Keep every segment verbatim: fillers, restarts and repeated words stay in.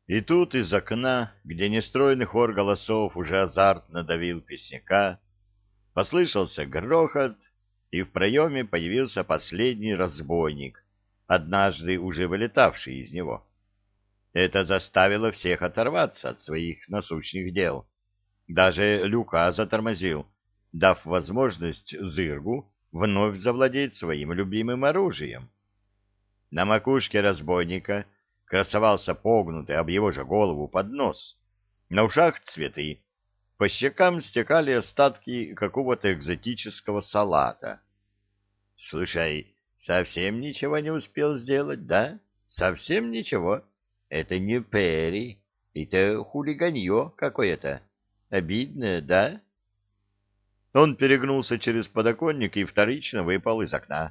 И тут из окна, где нестройный хор голосов уже азартно давил песняка, послышался грохот, и в проеме появился последний разбойник, однажды уже вылетавший из него. Это заставило всех оторваться от своих насущных дел. Даже Люка затормозил, дав возможность Зыргу вновь завладеть своим любимым оружием. На макушке разбойника красовался погнутый об его же голову поднос. На ушах цветы. По щекам стекали остатки какого-то экзотического салата. — Слушай, совсем ничего не успел сделать, да? Совсем ничего? Это не Перри, это хулиганье какое-то. Обидно, да? Он перегнулся через подоконник и вторично выпал из окна.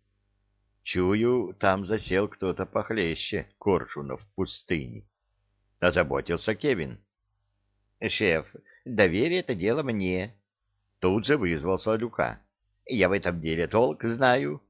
Чую, там засел кто-то похлеще коршунов в пустыне. Озаботился Кевин. — Шеф, доверь это дело мне. Тут же вызвался Люка. — Я в этом деле толк знаю.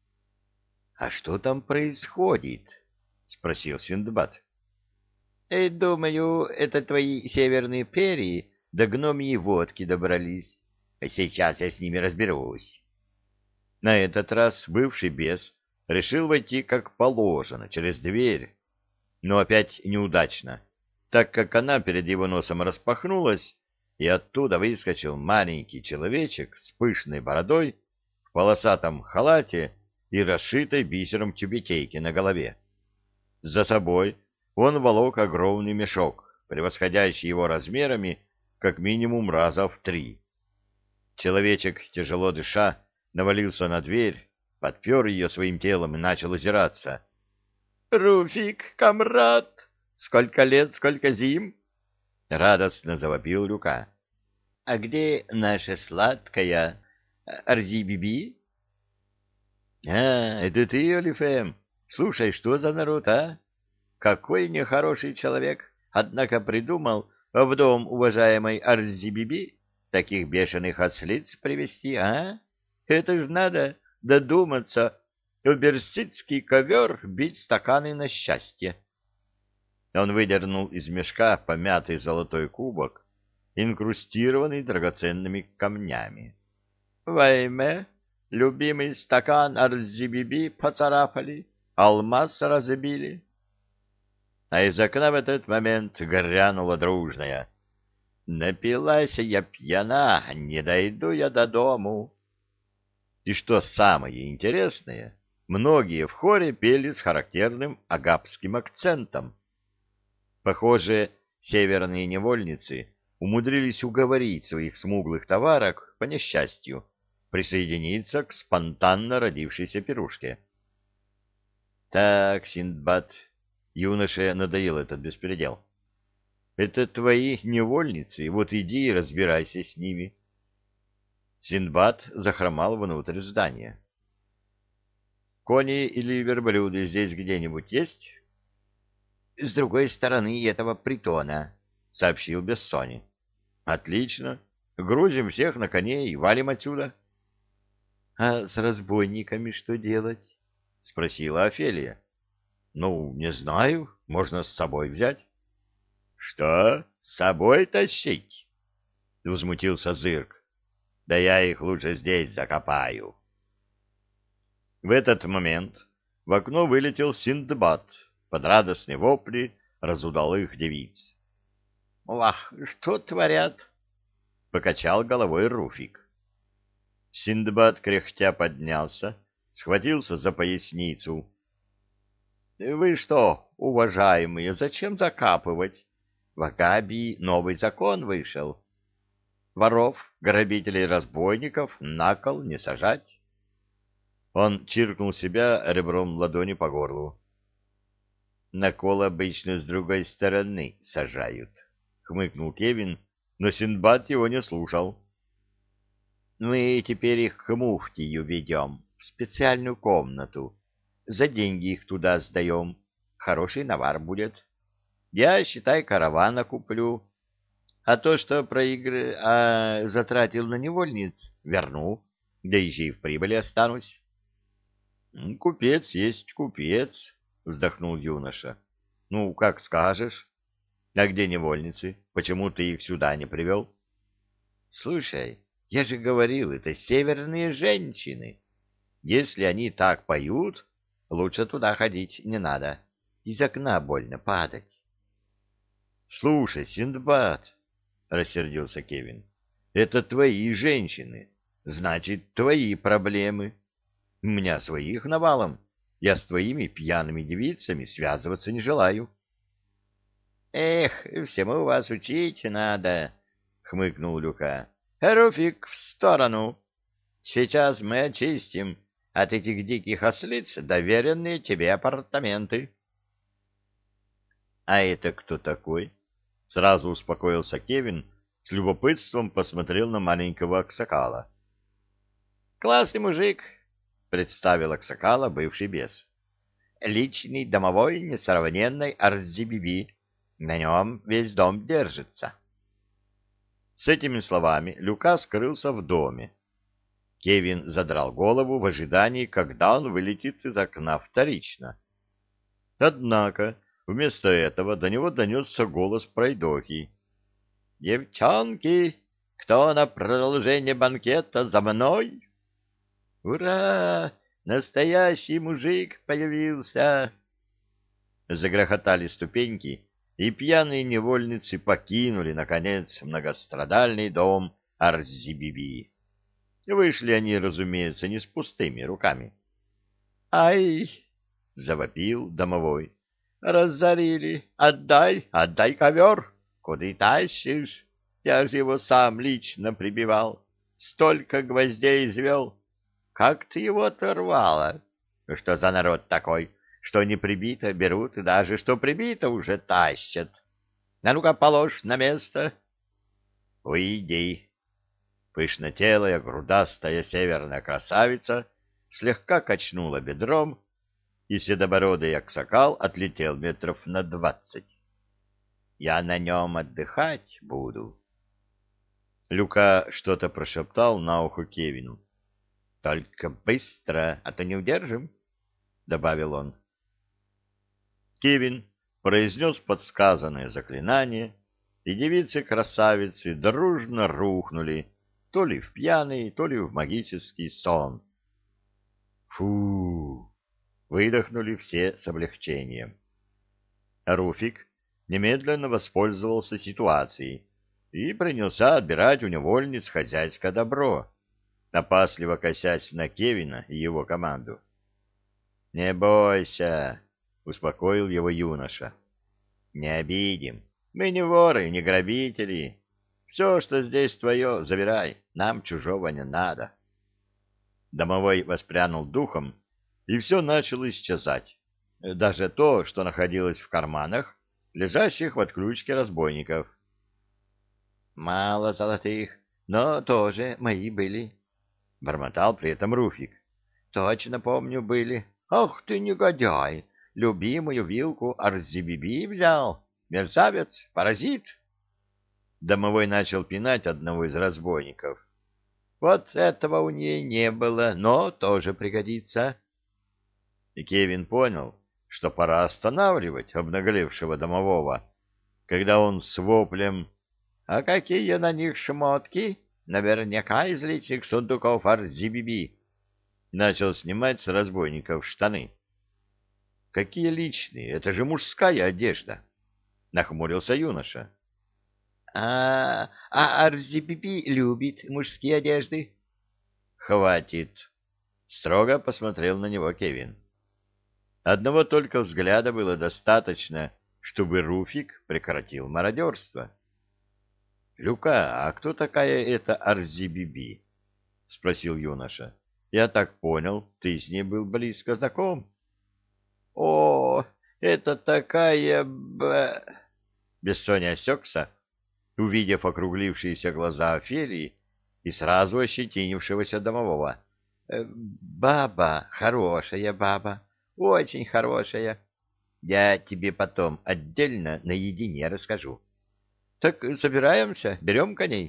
— А что там происходит? — спросил Синдбад. — Думаю, это твои северные перья до гномьей водки добрались. Сейчас я с ними разберусь. На этот раз бывший бес решил войти как положено, через дверь, но опять неудачно, так как она перед его носом распахнулась, и оттуда выскочил маленький человечек с пышной бородой, в полосатом халате и расшитой бисером тюбетейки на голове. За собой он волок огромный мешок, превосходящий его размерами как минимум раза в три. Человечек, тяжело дыша, навалился на дверь, подпер ее своим телом и начал озираться. — Руфик, комрад! Сколько лет, сколько зим! — радостно завопил Люка. — А где наша сладкая Арзи-биби? — А, это ты, Олифем? Слушай, что за народ, а? Какой нехороший человек, однако придумал в дом уважаемой Арзи-биби таких бешеных ослиц привести, а? Это ж надо додуматься, уберсидский ковер бить стаканы на счастье. Он выдернул из мешка помятый золотой кубок, инкрустированный драгоценными камнями. Вайме, любимый стакан Арзи-биби поцарапали, алмаз разбили. А из окна в этот момент грянула дружная: «Напилась я пьяна, не дойду я до дому». И что самое интересное, многие в хоре пели с характерным агапским акцентом. Похоже, северные невольницы умудрились уговорить своих смуглых товарок, по несчастью, присоединиться к спонтанно родившейся пирушке. «Так, Синдбад», — юноше надоел этот беспредел, — «это твои невольницы, вот иди и разбирайся с ними». Синдбад захромал внутрь здания. «Кони или верблюды здесь где-нибудь есть?» «С другой стороны этого притона», — сообщил Бессони. «Отлично. Грузим всех на коней и валим отсюда». «А с разбойниками что делать?» — спросила Офелия. «Ну, не знаю. Можно с собой взять». «Что, с собой тащить?» — возмутился Зырк. «Да я их лучше здесь закопаю». В этот момент в окно вылетел Синдбад под радостные вопли разудалых девиц. «Вах, что творят?» — покачал головой Руфик. Синдбад кряхтя поднялся, схватился за поясницу. «Вы что, уважаемые, зачем закапывать? В Агабии новый закон вышел. Воров, грабителей, разбойников на кол не сажать». Он чиркнул себя ребром ладони по горлу. «На кол обычно с другой стороны сажают», — хмыкнул Кевин, но Синдбад его не слушал. «Мы теперь их к муфтию ведем, в специальную комнату. За деньги их туда сдаем. Хороший навар будет. Я, считай, каравана куплю. А то, что проигры... а затратил на невольниц, верну. Да еще и в прибыли останусь». «Купец есть купец», — вздохнул юноша. «Ну, как скажешь. А где невольницы? Почему ты их сюда не привел? Слушай, я же говорил, это северные женщины. Если они так поют, лучше туда ходить не надо. Из окна больно падать. Слушай, Синдбад, — рассердился Кевин, — это твои женщины. Значит, твои проблемы. У меня своих навалом. Я с твоими пьяными девицами связываться не желаю. — Эх, всему вас учить надо, — хмыкнул Люка. — Руфик, в сторону. Сейчас мы очистим от этих диких ослиц доверенные тебе апартаменты. — А это кто такой? — сразу успокоился Кевин, с любопытством посмотрел на маленького аксакала. — Классный мужик, — представил аксакала бывший бес. — Личный домовой несравненной Арзибиби. На нем весь дом держится. С этими словами Люка скрылся в доме. Кевин задрал голову в ожидании, когда он вылетит из окна вторично. Однако вместо этого до него донесся голос пройдохи. — Девчонки, кто на продолжение банкета за мной? — Ура! Настоящий мужик появился! Загрохотали ступеньки, и пьяные невольницы покинули, наконец, многострадальный дом Арзибиби. Вышли они, разумеется, не с пустыми руками. — Ай! — завопил домовой. — Разорили! Отдай, отдай ковер! Куда тащишь? Я же его сам лично прибивал. Столько гвоздей извел. Как ты его оторвала? Что за народ такой? Что не прибито, берут, и даже что прибито уже тащат. А ну-ка, положь на место. Уйди. Пышнотелая, грудастая северная красавица слегка качнула бедром, и седобородый аксакал отлетел метров на двадцать. Я на нем отдыхать буду. Люка что-то прошептал на ухо Кевину. — Только быстро, а то не удержим, — добавил он. Кевин произнес подсказанное заклинание, и девицы-красавицы дружно рухнули то ли в пьяный, то ли в магический сон. Фу! Выдохнули все с облегчением. Руфик немедленно воспользовался ситуацией и принялся отбирать у невольниц хозяйское добро, опасливо косясь на Кевина и его команду. — Не бойся, — успокоил его юноша. — Не обидим. Мы не воры, не грабители. Все, что здесь твое, забирай. Нам чужого не надо. Домовой воспрянул духом, и все начало исчезать. Даже то, что находилось в карманах, лежащих в отключке разбойников. — Мало золотых, но тоже мои были, — бормотал при этом Руфик. — Точно помню, были. Ах ты, негодяй! Любимую вилку Арзибиби взял. Мерзавец, паразит. Домовой начал пинать одного из разбойников. Вот этого у нее не было, но тоже пригодится. И Кевин понял, что пора останавливать обнаглевшего домового, когда он с воплем «А какие на них шмотки? Наверняка из личных сундуков Арзибиби!» начал снимать с разбойников штаны. «Какие личные? Это же мужская одежда!» — нахмурился юноша. А, а Арзибиби любит мужские одежды. Хватит, строго посмотрел на него Кевин. Одного только взгляда было достаточно, чтобы Руфик прекратил мародерство. Люка, а кто такая эта Арзибиби? Спросил юноша. Я так понял, ты с ней был близко знаком. О, это такая б... Бессоня осекся, увидев округлившиеся глаза Офелии и сразу ощетинившегося домового. — Баба, хорошая баба, очень хорошая. Я тебе потом отдельно наедине расскажу. — Так собираемся, берем коней.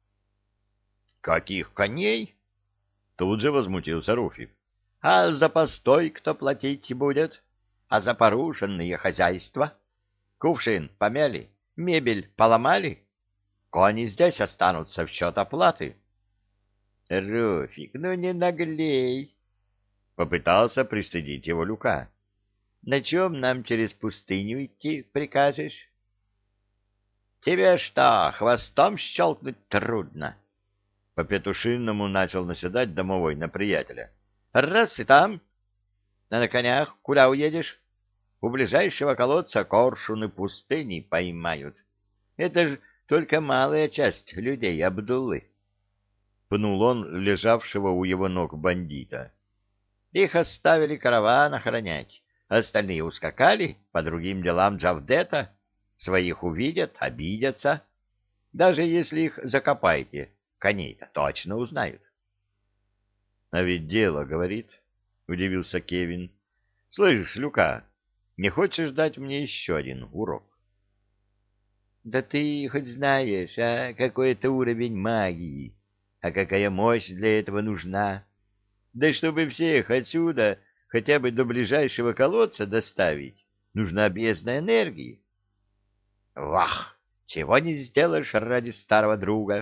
— Каких коней? — тут же возмутился Руфик. — А за постой кто платить будет? А за порушенные хозяйства? Кувшин помяли? Мебель поломали? Кони здесь останутся в счет оплаты. — Руфик, ну не наглей! — попытался пристыдить его Люка. — На чем нам через пустыню идти прикажешь? — Тебе что, хвостом щелкнуть трудно? По-петушинному начал наседать домовой на приятеля. — Раз и там. А на конях куда уедешь? У ближайшего колодца коршуны пустыни поймают. Это ж только малая часть людей Абдуллы. Пнул он лежавшего у его ног бандита. Их оставили караван охранять. Остальные ускакали по другим делам Джавдета. Своих увидят, обидятся. Даже если их закопаете, коней-то точно узнают. — А ведь дело, — говорит, — удивился Кевин. — Слышь, Люка, не хочешь дать мне еще один урок? — Да ты хоть знаешь, а, какой это уровень магии, а какая мощь для этого нужна? Да чтобы всех отсюда хотя бы до ближайшего колодца доставить, нужна бездна энергии. — Вах! Чего не сделаешь ради старого друга?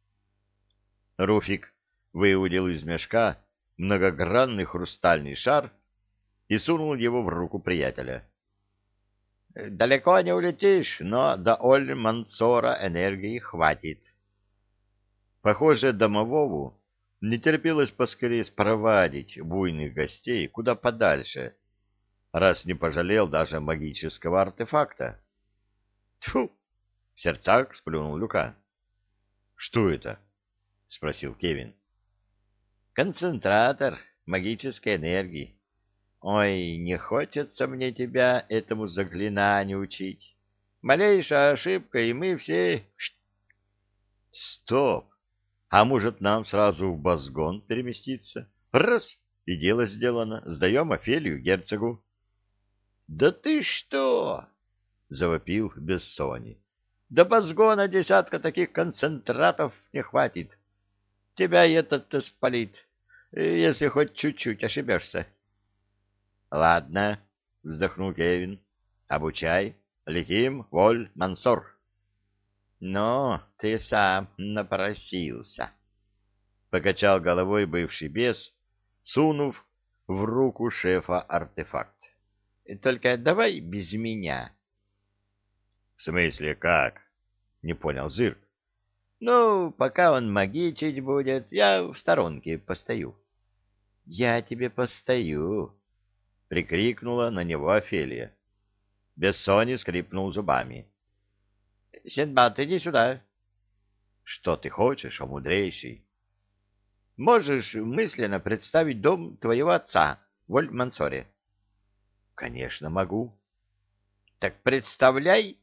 Руфик выудил из мешка многогранный хрустальный шар и сунул его в руку приятеля. — Далеко не улетишь, но до Оль-Мансора энергии хватит. Похоже, домовому не терпелось поскорее спровадить буйных гостей куда подальше, раз не пожалел даже магического артефакта. — Тьфу! — в сердцах сплюнул Люка. — Что это? — спросил Кевин. — Концентратор магической энергии. Ой, не хочется мне тебя этому заклинанию учить. Малейшая ошибка, и мы все... — Стоп! А может, нам сразу в Базгон переместиться? Раз — и дело сделано. Сдаем Офелию герцогу. — Да ты что? — завопил Бессони. — До Базгона десятка таких концентратов не хватит. Тебя и этот-то спалит, если хоть чуть-чуть ошибешься. — Ладно, — вздохнул Кевин. — Обучай. Летим в Оль-Мансор. — Ну, ты сам напросился, — покачал головой бывший бес, сунув в руку шефа артефакт. — Только давай без меня. — В смысле как? — не понял Зырк. — Ну, пока он магичить будет, я в сторонке постою. — Я тебе постою, — прикрикнула на него Офелия. Бессони скрипнул зубами. — Синдбад, иди сюда. — Что ты хочешь, о мудрейший? — Можешь мысленно представить дом твоего отца в Оль-Мансоре? — Конечно, могу. — Так представляй.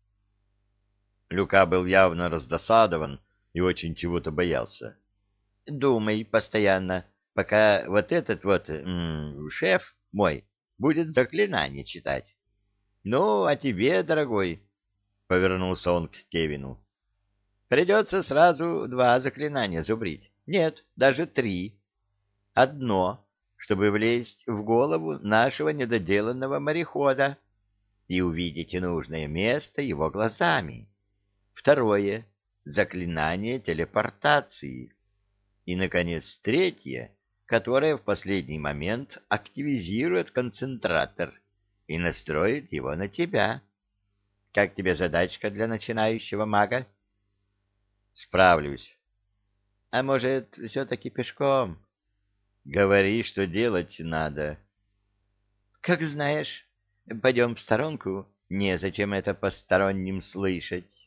Люка был явно раздосадован и очень чего-то боялся. — Думай постоянно, пока вот этот вот м -м, шеф мой будет заклинание читать. — Ну, а тебе, дорогой, — повернулся он к Кевину, — придется сразу два заклинания зубрить. Нет, даже три. Одно, чтобы влезть в голову нашего недоделанного морехода и увидеть нужное место его глазами. Второе — заклинание телепортации. И, наконец, третье, которое в последний момент активизирует концентратор и настроит его на тебя. Как тебе задачка для начинающего мага? — Справлюсь. — А может, все-таки пешком? — Говори, что делать надо. — Как знаешь. Пойдем в сторонку. Незачем это посторонним слышать.